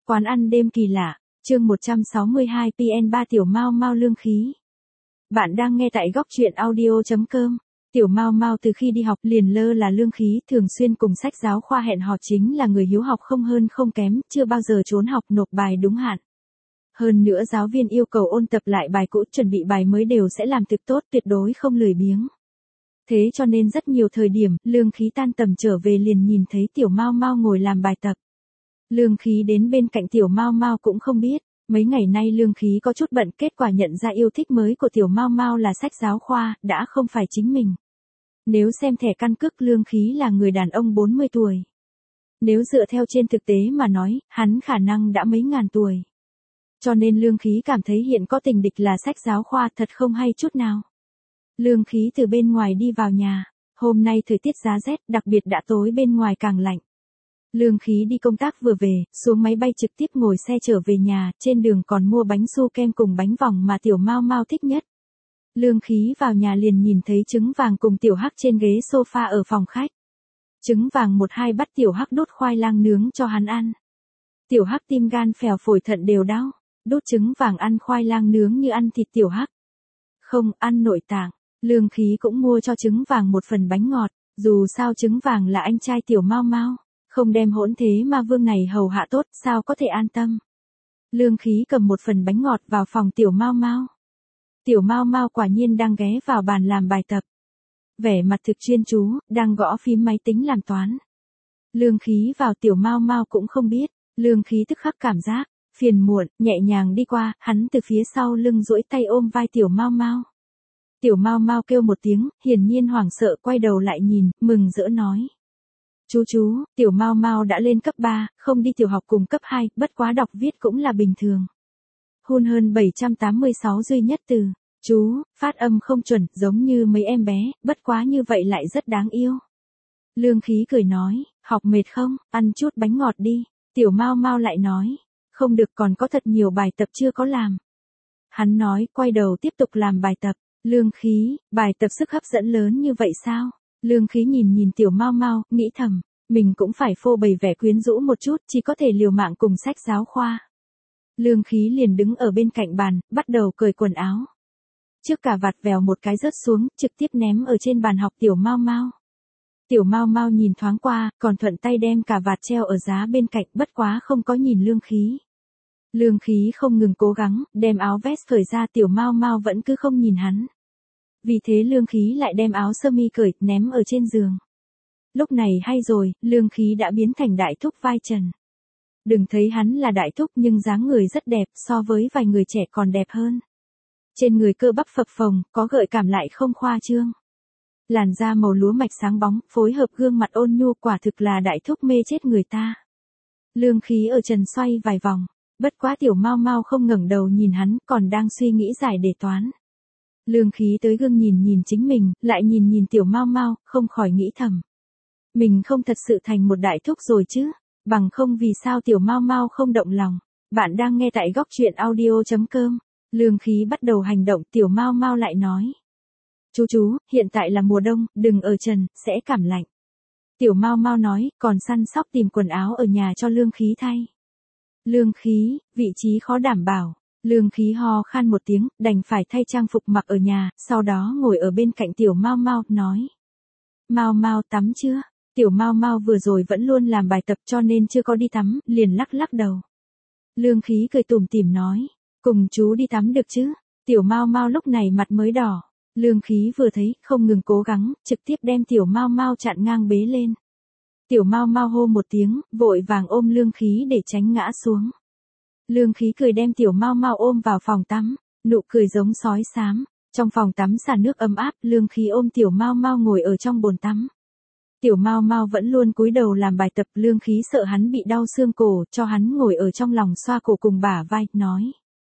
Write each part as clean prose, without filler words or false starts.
Quán ăn đêm kỳ lạ, chương 162 PN3 Tiểu Mao Mao lương khí. Bạn đang nghe tại góc truyện audio.com. Tiểu Mao Mao từ khi đi học liền lơ là lương khí, thường xuyên cùng sách giáo khoa hẹn hò, chính là người hiếu học không hơn không kém, chưa bao giờ trốn học, nộp bài đúng hạn. Hơn nữa giáo viên yêu cầu ôn tập lại bài cũ, chuẩn bị bài mới đều sẽ làm thực tốt, tuyệt đối không lười biếng. Thế cho nên rất nhiều thời điểm, lương khí tan tầm trở về liền nhìn thấy Tiểu Mao Mao ngồi làm bài tập. Lương khí đến bên cạnh Tiểu Mao Mao cũng không biết, mấy ngày nay lương khí có chút bận, kết quả nhận ra yêu thích mới của Tiểu Mao Mao là sách giáo khoa, đã không phải chính mình. Nếu xem thẻ căn cước, lương khí là người đàn ông 40 tuổi. Nếu dựa theo trên thực tế mà nói, hắn khả năng đã mấy ngàn tuổi. Cho nên lương khí cảm thấy hiện có tình địch là sách giáo khoa thật không hay chút nào. Lương khí từ bên ngoài đi vào nhà, hôm nay thời tiết giá rét, đặc biệt đã tối bên ngoài càng lạnh. Lương khí đi công tác vừa về, xuống máy bay trực tiếp ngồi xe trở về nhà, trên đường còn mua bánh su kem cùng bánh vòng mà Tiểu Mao Mao thích nhất. Lương khí vào nhà liền nhìn thấy Trứng Vàng cùng Tiểu Hắc trên ghế sofa ở phòng khách. Trứng Vàng một hai bắt Tiểu Hắc đốt khoai lang nướng cho hắn ăn. Tiểu Hắc tim gan phèo phổi thận đều đau, đốt Trứng Vàng ăn khoai lang nướng như ăn thịt Tiểu Hắc. Không, ăn nội tạng. Lương khí cũng mua cho Trứng Vàng một phần bánh ngọt, dù sao Trứng Vàng là anh trai Tiểu Mao Mao. Không đem hỗn thế ma vương này hầu hạ tốt, sao có thể an tâm. Lương khí cầm một phần bánh ngọt vào phòng Tiểu Mao Mao. Tiểu Mao Mao quả nhiên đang ghé vào bàn làm bài tập. Vẻ mặt thực chuyên chú, đang gõ phím máy tính làm toán. Lương khí vào Tiểu Mao Mao cũng không biết, lương khí tức khắc cảm giác phiền muộn, nhẹ nhàng đi qua, hắn từ phía sau lưng duỗi tay ôm vai Tiểu Mao Mao. Tiểu Mao Mao kêu một tiếng, hiển nhiên hoảng sợ, quay đầu lại nhìn, mừng rỡ nói. Chú, Tiểu Mao Mao đã lên cấp 3, không đi tiểu học cùng cấp 2, bất quá đọc viết cũng là bình thường. Hun hơn 786 duy nhất từ, chú, phát âm không chuẩn, giống như mấy em bé, bất quá như vậy lại rất đáng yêu. Lương khí cười nói, học mệt không, ăn chút bánh ngọt đi. Tiểu Mao Mao lại nói, không được, còn có thật nhiều bài tập chưa có làm. Hắn nói, quay đầu tiếp tục làm bài tập. Lương khí, bài tập sức hấp dẫn lớn như vậy sao? Lương khí nhìn Tiểu Mao Mao, nghĩ thầm, mình cũng phải phô bày vẻ quyến rũ một chút, chỉ có thể liều mạng cùng sách giáo khoa. Lương khí liền đứng ở bên cạnh bàn, bắt đầu cởi quần áo. Chiếc cà vạt vèo một cái rớt xuống, trực tiếp ném ở trên bàn học Tiểu Mao Mao. Tiểu Mao Mao nhìn thoáng qua, còn thuận tay đem cà vạt treo ở giá bên cạnh, bất quá không có nhìn lương khí. Lương khí không ngừng cố gắng, đem áo vest cởi ra, Tiểu Mao Mao vẫn cứ không nhìn hắn. Vì thế lương khí lại đem áo sơ mi cởi, ném ở trên giường. Lúc này hay rồi, lương khí đã biến thành đại thúc vai trần. Đừng thấy hắn là đại thúc nhưng dáng người rất đẹp, so với vài người trẻ còn đẹp hơn. Trên người cơ bắp phập phồng, có gợi cảm lại không khoa trương. Làn da màu lúa mạch sáng bóng, phối hợp gương mặt ôn nhu, quả thực là đại thúc mê chết người ta. Lương khí ở trần xoay vài vòng, bất quá Tiểu Mao Mao không ngẩng đầu nhìn hắn, còn đang suy nghĩ giải đề toán. Lương khí tới gương nhìn chính mình, lại nhìn Tiểu Mao Mao, không khỏi nghĩ thầm. Mình không thật sự thành một đại thúc rồi chứ, bằng không vì sao Tiểu Mao Mao không động lòng. Bạn đang nghe tại góc truyện audio.com. Lương khí bắt đầu hành động, Tiểu Mao Mao lại nói. Chú, hiện tại là mùa đông, đừng ở trần, sẽ cảm lạnh. Tiểu Mao Mao nói, còn săn sóc tìm quần áo ở nhà cho lương khí thay. Lương khí, vị trí khó đảm bảo. Lương khí ho khan một tiếng, đành phải thay trang phục mặc ở nhà, sau đó ngồi ở bên cạnh Tiểu Mao Mao, nói. Mao Mao tắm chưa? Tiểu Mao Mao vừa rồi vẫn luôn làm bài tập cho nên chưa có đi tắm, liền lắc đầu. Lương khí cười tủm tỉm nói, cùng chú đi tắm được chứ? Tiểu Mao Mao lúc này mặt mới đỏ. Lương khí vừa thấy, không ngừng cố gắng, trực tiếp đem Tiểu Mao Mao chặn ngang bế lên. Tiểu Mao Mao hô một tiếng, vội vàng ôm lương khí để tránh ngã xuống. Lương khí cười đem Tiểu Mao Mao ôm vào phòng tắm, nụ cười giống sói xám. Trong phòng tắm xả nước ấm áp, lương khí ôm Tiểu Mao Mao ngồi ở trong bồn tắm. Tiểu Mao Mao vẫn luôn cúi đầu làm bài tập, lương khí sợ hắn bị đau xương cổ, cho hắn ngồi ở trong lòng xoa cổ cùng bả vai, nói.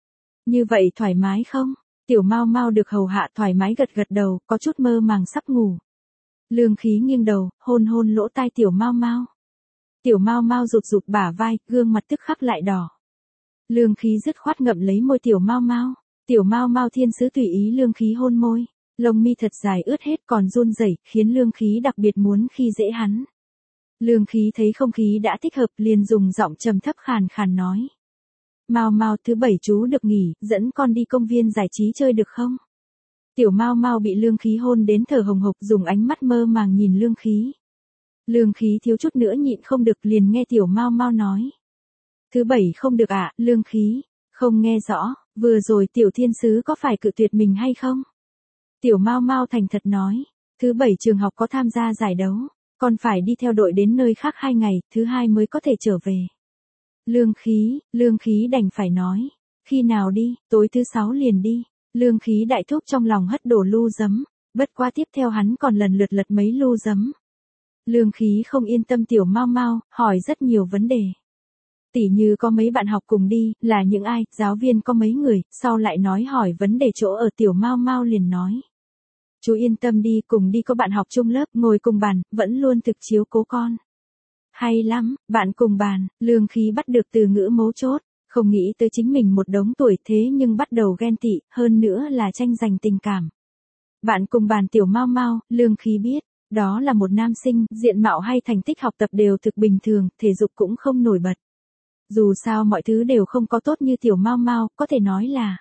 Như vậy thoải mái không? Tiểu Mao Mao được hầu hạ thoải mái gật đầu, có chút mơ màng sắp ngủ. Lương khí nghiêng đầu, hôn lỗ tai Tiểu Mao Mao. Tiểu Mao Mao rụt bả vai, gương mặt tức khắc lại đỏ. Lương khí dứt khoát ngậm lấy môi Tiểu Mao Mao. Tiểu Mao Mao thiên sứ tùy ý lương khí hôn môi. Lông mi thật dài ướt hết còn run rẩy, khiến lương khí đặc biệt muốn khi dễ hắn. Lương Khí thấy không khí đã thích hợp liền dùng giọng trầm thấp khàn khàn nói. Mau mau, thứ 7 chú được nghỉ, dẫn con đi công viên giải trí chơi được không? Tiểu Mau Mau bị Lương Khí hôn đến thở hồng hộc, dùng ánh mắt mơ màng nhìn Lương Khí. Lương Khí thiếu chút nữa nhịn không được liền nghe Tiểu Mau Mau nói. Thứ 7 không được ạ, Lương Khí, không nghe rõ, vừa rồi Tiểu Thiên Sứ có phải cự tuyệt mình hay không? Tiểu Mau Mau thành thật nói, thứ 7 trường học có tham gia giải đấu, con phải đi theo đội đến nơi khác 2 ngày, thứ 2 mới có thể trở về. Lương Khí đành phải nói, khi nào đi, tối thứ 6 liền đi. Lương Khí đại thúc trong lòng hất đổ lu giấm, bất quá tiếp theo hắn còn lần lượt lật mấy lu giấm. Lương Khí không yên tâm Tiểu Mau Mau, hỏi rất nhiều vấn đề. Tỉ như có mấy bạn học cùng đi, là những ai, giáo viên có mấy người, sau lại nói hỏi vấn đề chỗ ở. Tiểu Mau Mau liền nói. Chú yên tâm đi, cùng đi có bạn học chung lớp, ngồi cùng bàn, vẫn luôn thực chiếu cố con. Hay lắm, bạn cùng bàn. Lương Khí bắt được từ ngữ mấu chốt, không nghĩ tới chính mình một đống tuổi thế nhưng bắt đầu ghen tị, hơn nữa là tranh giành tình cảm. Bạn cùng bàn Tiểu Mau Mau, Lương Khí biết, đó là một nam sinh, diện mạo hay thành tích học tập đều thực bình thường, thể dục cũng không nổi bật. Dù sao mọi thứ đều không có tốt như Tiểu Mau Mau, có thể nói là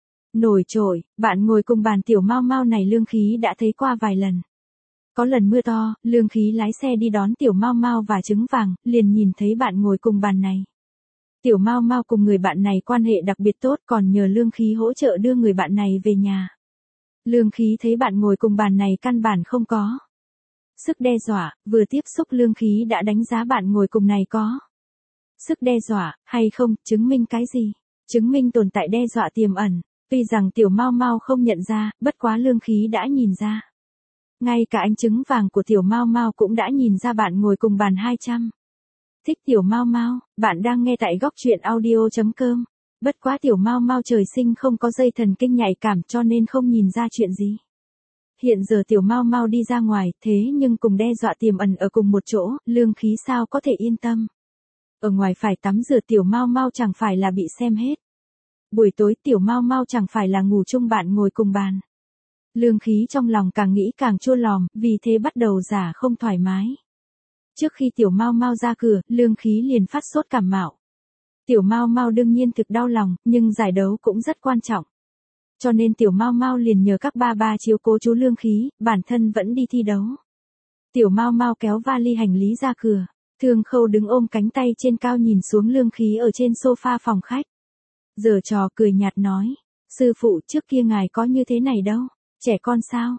nổi trội. Bạn ngồi cùng bàn Tiểu Mau Mau này Lương Khí đã thấy qua vài lần. Có lần mưa to, Lương Khí lái xe đi đón Tiểu Mau Mau và Trứng Vàng, liền nhìn thấy bạn ngồi cùng bàn này. Tiểu Mau Mau cùng người bạn này quan hệ đặc biệt tốt, còn nhờ Lương Khí hỗ trợ đưa người bạn này về nhà. Lương Khí thấy bạn ngồi cùng bàn này căn bản không có sức đe dọa, vừa tiếp xúc Lương Khí đã đánh giá bạn ngồi cùng này có sức đe dọa, hay không, chứng minh cái gì? Chứng minh tồn tại đe dọa tiềm ẩn. Tuy rằng Tiểu Mau Mau không nhận ra, bất quá Lương Khí đã nhìn ra. Ngay cả anh Trứng Vàng của Tiểu Mau Mau cũng đã nhìn ra bạn ngồi cùng bàn 200. Thích Tiểu Mau Mau, bạn đang nghe tại góc truyện audio.com. Bất quá Tiểu Mau Mau trời sinh không có dây thần kinh nhạy cảm cho nên không nhìn ra chuyện gì. Hiện giờ Tiểu Mau Mau đi ra ngoài, thế nhưng cùng đe dọa tiềm ẩn ở cùng một chỗ, Lương Khí sao có thể yên tâm. Ở ngoài phải tắm rửa Tiểu Mau Mau chẳng phải là bị xem hết. Buổi tối Tiểu Mau Mau chẳng phải là ngủ chung bạn ngồi cùng bàn. Lương Khí trong lòng càng nghĩ càng chua lòm, vì thế bắt đầu giả không thoải mái. Trước khi Tiểu Mau Mau ra cửa, Lương Khí liền phát sốt cảm mạo. Tiểu Mau Mau đương nhiên thực đau lòng, nhưng giải đấu cũng rất quan trọng. Cho nên Tiểu Mau Mau liền nhờ các ba chiếu cố chú Lương Khí, bản thân vẫn đi thi đấu. Tiểu Mau Mau kéo vali hành lý ra cửa. Thương Khâu đứng ôm cánh tay trên cao nhìn xuống Lương Khí ở trên sofa phòng khách. Giở trò cười nhạt nói, sư phụ trước kia ngài có như thế này đâu, trẻ con sao?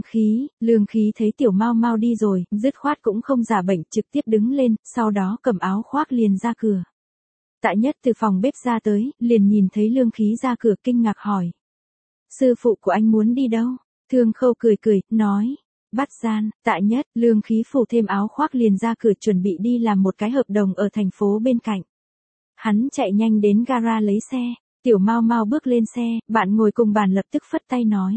Lương Khí thấy Tiểu Mau Mau đi rồi, dứt khoát cũng không giả bệnh, trực tiếp đứng lên, sau đó cầm áo khoác liền ra cửa. Tạ Nhất từ phòng bếp ra tới, liền nhìn thấy Lương Khí ra cửa kinh ngạc hỏi. Sư phụ của anh muốn đi đâu? Thương Khâu cười cười, nói. Bắt gian. Tạ Nhất, Lương Khí phủ thêm áo khoác liền ra cửa chuẩn bị đi làm một cái hợp đồng ở thành phố bên cạnh. Hắn chạy nhanh đến gara lấy xe. Tiểu Mau Mau bước lên xe, bạn ngồi cùng bàn lập tức phất tay nói.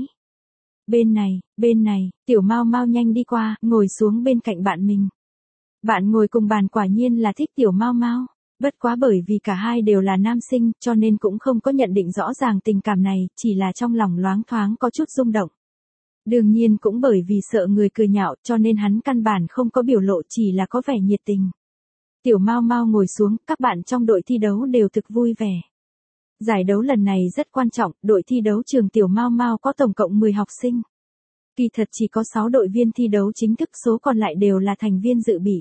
Bên này, Tiểu Mau Mau nhanh đi qua, ngồi xuống bên cạnh bạn mình. Bạn ngồi cùng bàn quả nhiên là thích Tiểu Mau Mau. Bất quá bởi vì cả hai đều là nam sinh, cho nên cũng không có nhận định rõ ràng tình cảm này, chỉ là trong lòng loáng thoáng có chút rung động. Đương nhiên cũng bởi vì sợ người cười nhạo, cho nên hắn căn bản không có biểu lộ, chỉ là có vẻ nhiệt tình. Tiểu Mau Mau ngồi xuống, các bạn trong đội thi đấu đều thực vui vẻ. Giải đấu lần này rất quan trọng, đội thi đấu trường Tiểu Mau Mau có tổng cộng 10 học sinh. Kỳ thật chỉ có 6 đội viên thi đấu chính thức, số còn lại đều là thành viên dự bị.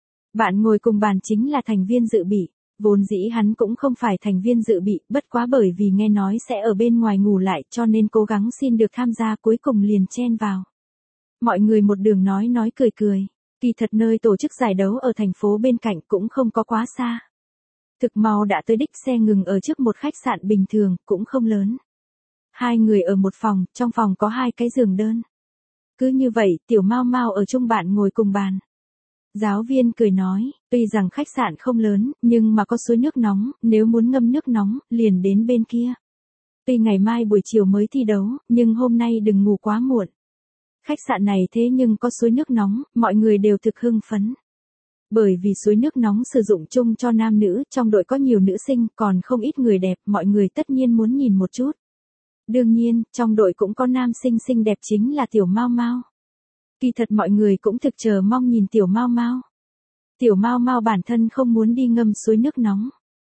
Bạn ngồi cùng bàn chính là thành viên dự bị, vốn dĩ hắn cũng không phải thành viên dự bị, bất quá bởi vì nghe nói sẽ ở bên ngoài ngủ lại cho nên cố gắng xin được tham gia, cuối cùng liền chen vào. Mọi người một đường nói cười. Kỳ thật nơi tổ chức giải đấu ở thành phố bên cạnh cũng không có quá xa. Thực mau đã tới đích, xe ngừng ở trước một khách sạn bình thường, cũng không lớn. Hai người ở một phòng, trong phòng có 2 cái giường đơn. Cứ như vậy, Tiểu Mau Mau ở chung bạn ngồi cùng bàn. Giáo viên cười nói, tuy rằng khách sạn không lớn, nhưng mà có suối nước nóng, nếu muốn ngâm nước nóng, liền đến bên kia. Tuy ngày mai buổi chiều mới thi đấu, nhưng hôm nay đừng ngủ quá muộn. Khách sạn này thế nhưng có suối nước nóng, mọi người đều thực hưng phấn. Bởi vì suối nước nóng sử dụng chung cho nam nữ, trong đội có nhiều nữ sinh, còn không ít người đẹp, mọi người tất nhiên muốn nhìn một chút. Đương nhiên, trong đội cũng có nam sinh xinh đẹp chính là Tiểu Mau Mau. Kỳ thật mọi người cũng thực chờ mong nhìn Tiểu Mau Mau. Tiểu Mao Mao bản thân không muốn đi ngâm suối nước nóng.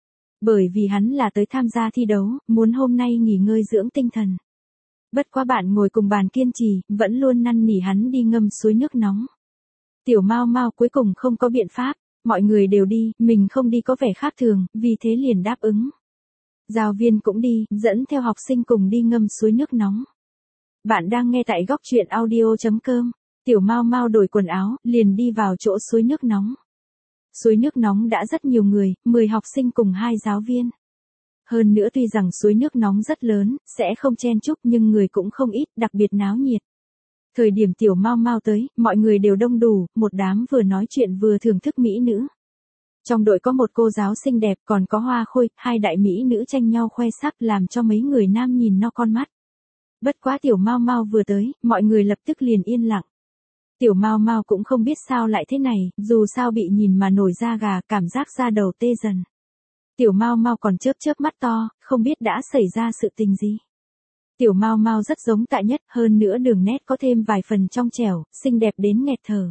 Bởi vì hắn là tới tham gia thi đấu, muốn hôm nay nghỉ ngơi dưỡng tinh thần. Bất quá bạn ngồi cùng bàn kiên trì, vẫn luôn năn nỉ hắn đi ngâm suối nước nóng. Tiểu Mao Mao cuối cùng không có biện pháp, mọi người đều đi, mình không đi có vẻ khác thường, vì thế liền đáp ứng. Giáo viên cũng đi, dẫn theo học sinh cùng đi ngâm suối nước nóng. Bạn đang nghe tại góc truyện audio.com. Tiểu Mao Mao đổi quần áo, liền đi vào chỗ suối nước nóng. Suối nước nóng đã rất nhiều người, 10 học sinh cùng 2 giáo viên. Hơn nữa tuy rằng suối nước nóng rất lớn, sẽ không chen chúc nhưng người cũng không ít, đặc biệt náo nhiệt. Thời điểm Tiểu Mao Mao tới, mọi người đều đông đủ, một đám vừa nói chuyện vừa thưởng thức mỹ nữ. Trong đội có một cô giáo xinh đẹp, còn có Hoa Khôi, 2 đại mỹ nữ tranh nhau khoe sắc làm cho mấy người nam nhìn no con mắt. Bất quá Tiểu Mao Mao vừa tới, mọi người lập tức liền yên lặng. Tiểu Mao Mao cũng không biết sao lại thế này, dù sao bị nhìn mà nổi da gà, cảm giác da đầu tê dần. Tiểu Mao Mao còn chớp chớp mắt to, không biết đã xảy ra sự tình gì. Tiểu Mao Mao rất giống Tạ Nhất, hơn nữa đường nét có thêm vài phần trong trẻo, xinh đẹp đến nghẹt thở.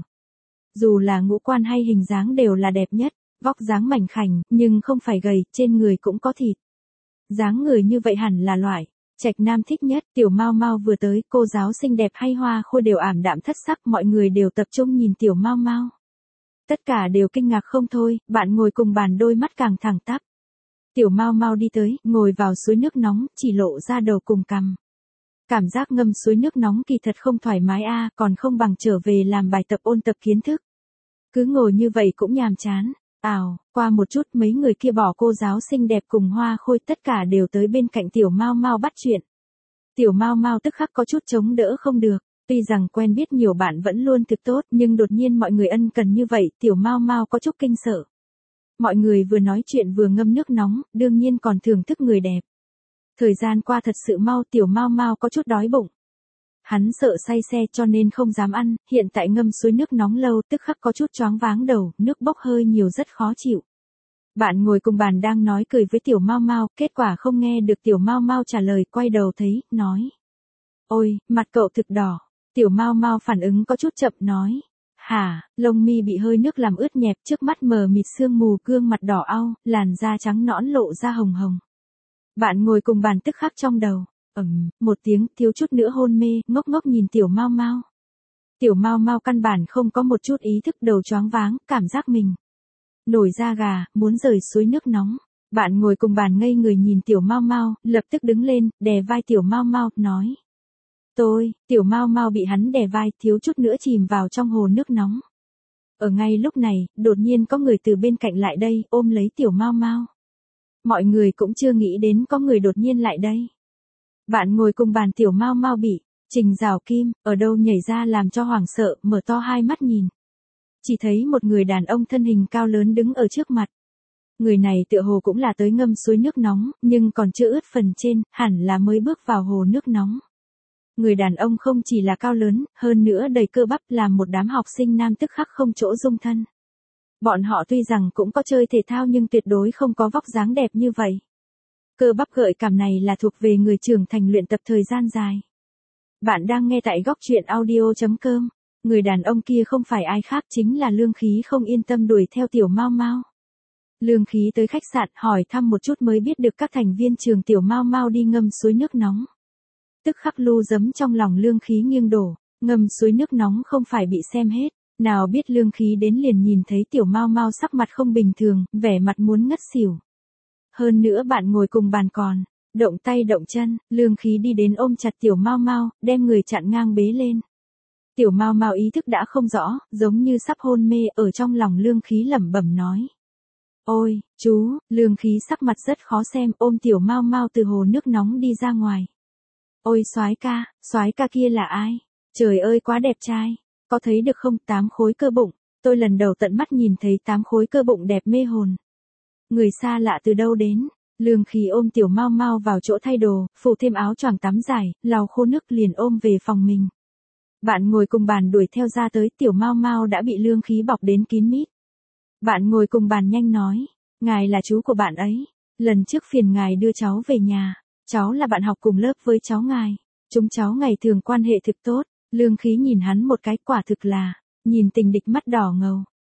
Dù là ngũ quan hay hình dáng đều là đẹp nhất, vóc dáng mảnh khảnh, nhưng không phải gầy, trên người cũng có thịt. Dáng người như vậy hẳn là loại trạch nam thích nhất. Tiểu Mao Mao vừa tới, cô giáo xinh đẹp hay Hoa Khôi đều ảm đạm thất sắc, mọi người đều tập trung nhìn Tiểu Mao Mao. Tất cả đều kinh ngạc không thôi, bạn ngồi cùng bàn đôi mắt càng thẳng tắp. Tiểu Mao Mao đi tới, ngồi vào suối nước nóng, chỉ lộ ra đầu cùng cằm. Cảm giác ngâm suối nước nóng kỳ thật không thoải mái còn không bằng trở về làm bài tập ôn tập kiến thức. Cứ ngồi như vậy cũng nhàm chán. Qua một chút mấy người kia bỏ cô giáo xinh đẹp cùng Hoa Khôi tất cả đều tới bên cạnh Tiểu Mao Mao bắt chuyện. Tiểu Mao Mao tức khắc có chút chống đỡ không được, tuy rằng quen biết nhiều bạn vẫn luôn thực tốt nhưng đột nhiên mọi người ân cần như vậy, Tiểu Mao Mao có chút kinh sợ. Mọi người vừa nói chuyện vừa ngâm nước nóng, đương nhiên còn thưởng thức người đẹp. Thời gian qua thật sự mau, Tiểu Mao Mao có chút đói bụng. Hắn sợ say xe cho nên không dám ăn, hiện tại ngâm suối nước nóng lâu tức khắc có chút choáng váng đầu, nước bốc hơi nhiều rất khó chịu. Bạn ngồi cùng bàn đang nói cười với Tiểu Mao Mao, kết quả không nghe được Tiểu Mao Mao trả lời, quay đầu thấy, nói. Ôi, mặt cậu thực đỏ. Tiểu Mao Mao phản ứng có chút chậm nói. Hả, lông mi bị hơi nước làm ướt nhẹp, trước mắt mờ mịt sương mù, gương mặt đỏ au, làn da trắng nõn lộ ra hồng hồng. Bạn ngồi cùng bàn tức khắc trong đầu. Một tiếng, thiếu chút nữa hôn mê, ngốc ngốc nhìn Tiểu Mao Mao. Tiểu Mao Mao căn bản không có một chút ý thức, đầu choáng váng, cảm giác mình nổi da gà, muốn rời suối nước nóng. Bạn ngồi cùng bàn ngây người nhìn Tiểu Mao Mao, lập tức đứng lên, đè vai Tiểu Mao Mao, nói. Tiểu Mao Mao bị hắn đè vai, thiếu chút nữa chìm vào trong hồ nước nóng. Ở ngay lúc này, đột nhiên có người từ bên cạnh lại đây, ôm lấy Tiểu Mao Mao. Mọi người cũng chưa nghĩ đến có người đột nhiên lại đây. Bạn ngồi cùng bàn Tiểu Mao Mao bị Trình Giảo Kim ở đâu nhảy ra làm cho hoảng sợ, mở to hai mắt nhìn. Chỉ thấy một người đàn ông thân hình cao lớn đứng ở trước mặt. Người này tựa hồ cũng là tới ngâm suối nước nóng, nhưng còn chưa ướt phần trên, hẳn là mới bước vào hồ nước nóng. Người đàn ông không chỉ là cao lớn, hơn nữa đầy cơ bắp, làm một đám học sinh nam tức khắc không chỗ dung thân. Bọn họ tuy rằng cũng có chơi thể thao nhưng tuyệt đối không có vóc dáng đẹp như vậy. Cơ bắp gợi cảm này là thuộc về người trưởng thành luyện tập thời gian dài. Bạn đang nghe tại góc truyện audio.com. Người đàn ông kia không phải ai khác, chính là Lương Khí, không yên tâm đuổi theo Tiểu Mao Mao. Lương Khí tới khách sạn hỏi thăm một chút mới biết được các thành viên trường Tiểu Mao Mao đi ngâm suối nước nóng. Tức khắc lu giấm trong lòng Lương Khí nghiêng đổ, ngâm suối nước nóng không phải bị xem hết. Nào biết Lương Khí đến liền nhìn thấy Tiểu Mao Mao sắc mặt không bình thường, vẻ mặt muốn ngất xỉu. Hơn nữa bạn ngồi cùng bàn còn động tay động chân, Lương Khí đi đến ôm chặt Tiểu Mao Mao, đem người chặn ngang bế lên. Tiểu Mao Mao ý thức đã không rõ, giống như sắp hôn mê, ở trong lòng Lương Khí lẩm bẩm nói. Ôi, chú, Lương Khí sắc mặt rất khó xem, ôm Tiểu Mao Mao từ hồ nước nóng đi ra ngoài. Ôi soái ca kia là ai? Trời ơi quá đẹp trai, có thấy được không, 8 khối cơ bụng, tôi lần đầu tận mắt nhìn thấy 8 khối cơ bụng đẹp mê hồn. Người xa lạ từ đâu đến? Lương Khí ôm Tiểu Mao Mao vào chỗ thay đồ, phủ thêm áo choàng tắm dài, lau khô nước liền ôm về phòng mình. Bạn ngồi cùng bàn đuổi theo ra tới, Tiểu Mao Mao đã bị Lương Khí bọc đến kín mít. Bạn ngồi cùng bàn nhanh nói, ngài là chú của bạn ấy, lần trước phiền ngài đưa cháu về nhà, cháu là bạn học cùng lớp với cháu ngài, chúng cháu ngày thường quan hệ thực tốt. Lương Khí nhìn hắn một cái, quả thực là nhìn tình địch mắt đỏ ngầu.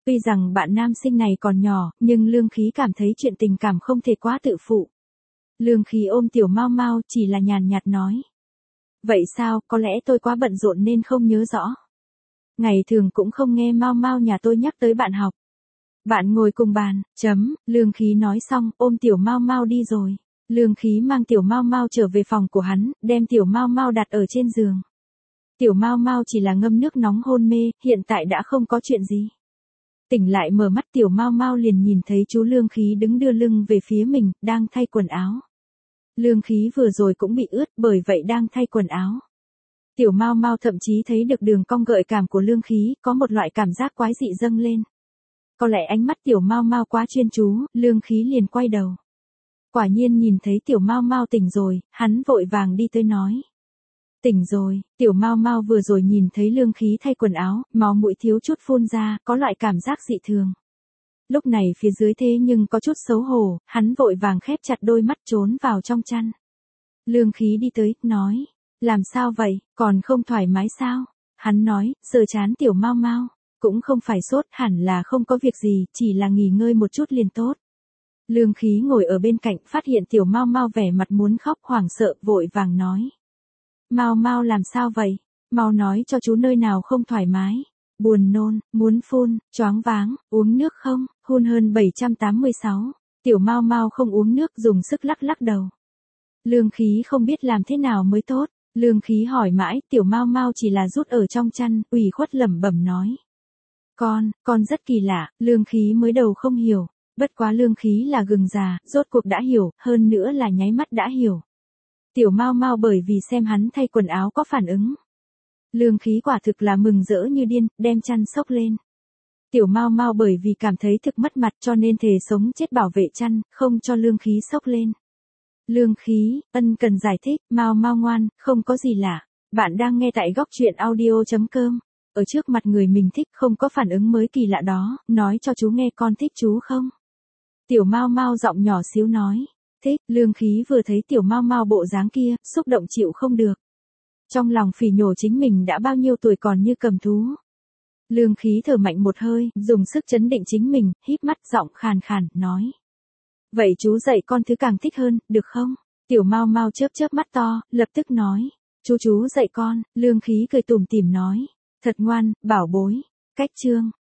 Tuy rằng bạn nam sinh này còn nhỏ, nhưng Lương Khí cảm thấy chuyện tình cảm không thể quá tự phụ. Lương Khí ôm Tiểu Mau Mau chỉ là nhàn nhạt nói. Vậy sao, có lẽ tôi quá bận rộn nên không nhớ rõ. Ngày thường cũng không nghe Mau Mau nhà tôi nhắc tới bạn học. Bạn ngồi cùng bàn, Lương Khí nói xong, ôm Tiểu Mau Mau đi rồi. Lương Khí mang Tiểu Mau Mau trở về phòng của hắn, đem Tiểu Mau Mau đặt ở trên giường. Tiểu Mau Mau chỉ là ngâm nước nóng hôn mê, hiện tại đã không có chuyện gì. Tỉnh lại mở mắt Tiểu Mau Mau liền nhìn thấy chú Lương Khí đứng đưa lưng về phía mình, đang thay quần áo. Lương Khí vừa rồi cũng bị ướt, bởi vậy đang thay quần áo. Tiểu Mau Mau thậm chí thấy được đường cong gợi cảm của Lương Khí, có một loại cảm giác quái dị dâng lên. Có lẽ ánh mắt Tiểu Mau Mau quá chuyên chú, Lương Khí liền quay đầu. Quả nhiên nhìn thấy Tiểu Mau Mau tỉnh rồi, hắn vội vàng đi tới nói. Tỉnh rồi, Tiểu Mau Mau vừa rồi nhìn thấy Lương Khí thay quần áo, máu mũi thiếu chút phun ra, có loại cảm giác dị thường. Lúc này phía dưới thế nhưng có chút xấu hổ, hắn vội vàng khép chặt đôi mắt trốn vào trong chăn. Lương Khí đi tới, nói, làm sao vậy, còn không thoải mái sao? Hắn nói, sờ chán Tiểu Mau Mau, cũng không phải sốt, hẳn là không có việc gì, chỉ là nghỉ ngơi một chút liền tốt. Lương Khí ngồi ở bên cạnh, phát hiện Tiểu Mau Mau vẻ mặt muốn khóc hoảng sợ, vội vàng nói. Mau Mau làm sao vậy? Mau nói cho chú nơi nào không thoải mái. Buồn nôn, muốn phun, choáng váng, uống nước không? Hun hơn 786. Tiểu Mau Mau không uống nước, dùng sức lắc lắc đầu. Lương Khí không biết làm thế nào mới tốt. Lương Khí hỏi mãi, Tiểu Mau Mau chỉ là rút ở trong chăn, ủy khuất lẩm bẩm nói. Con rất kỳ lạ, Lương Khí mới đầu không hiểu. Bất quá Lương Khí là gừng già, rốt cuộc đã hiểu, hơn nữa là nháy mắt đã hiểu. Tiểu Mau Mau bởi vì xem hắn thay quần áo có phản ứng. Lương Khí quả thực là mừng rỡ như điên, đem chăn xốc lên. Tiểu Mau Mau bởi vì cảm thấy thực mất mặt cho nên thề sống chết bảo vệ chăn, không cho Lương Khí xốc lên. Lương Khí, ân cần giải thích, Mau Mau ngoan, không có gì lạ. Bạn đang nghe tại góc truyện audio.com. Ở trước mặt người mình thích không có phản ứng mới kỳ lạ đó, nói cho chú nghe con thích chú không? Tiểu Mau Mau giọng nhỏ xíu nói. Thích, Lương Khí vừa thấy Tiểu Mau Mau bộ dáng kia, xúc động chịu không được. Trong lòng phỉ nhổ chính mình đã bao nhiêu tuổi còn như cầm thú. Lương Khí thở mạnh một hơi, dùng sức trấn định chính mình, híp mắt giọng khàn khàn, nói. Vậy chú dạy con thứ càng thích hơn, được không? Tiểu Mau Mau chớp chớp mắt to, lập tức nói. Chú dạy con, Lương Khí cười tủm tỉm nói. Thật ngoan, bảo bối. Cách chương.